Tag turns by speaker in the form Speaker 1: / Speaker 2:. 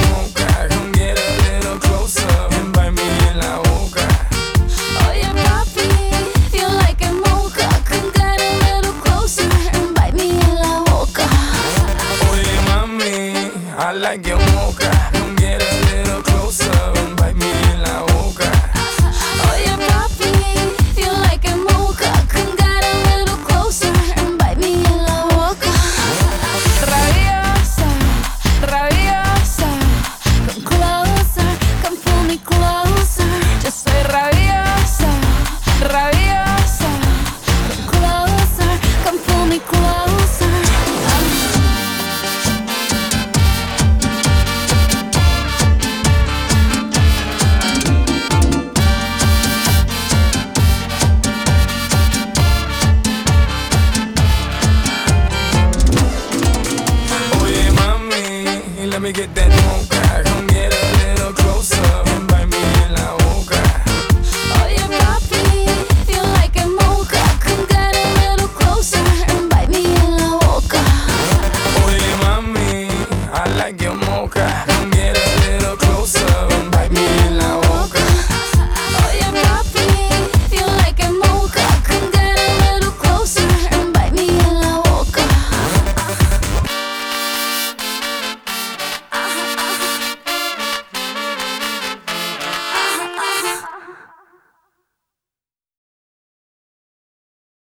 Speaker 1: mocha. Come get a little closer and bite me en la boca.
Speaker 2: Oye papi, feel like a mocha. Come get a little closer and bite me en la boca.
Speaker 1: Oye mami, I like your mocha. Come get a little closer and bite me en la boca.
Speaker 2: Oye papi, feel like a mocha. Come get a little closer and bite me en la boca. Rabiosa, rabiosa, come closer, come pull me closer. Yo soy rabiosa, rabiosa, come closer, come pull me closer.
Speaker 1: Oye mami, let me get that mocha.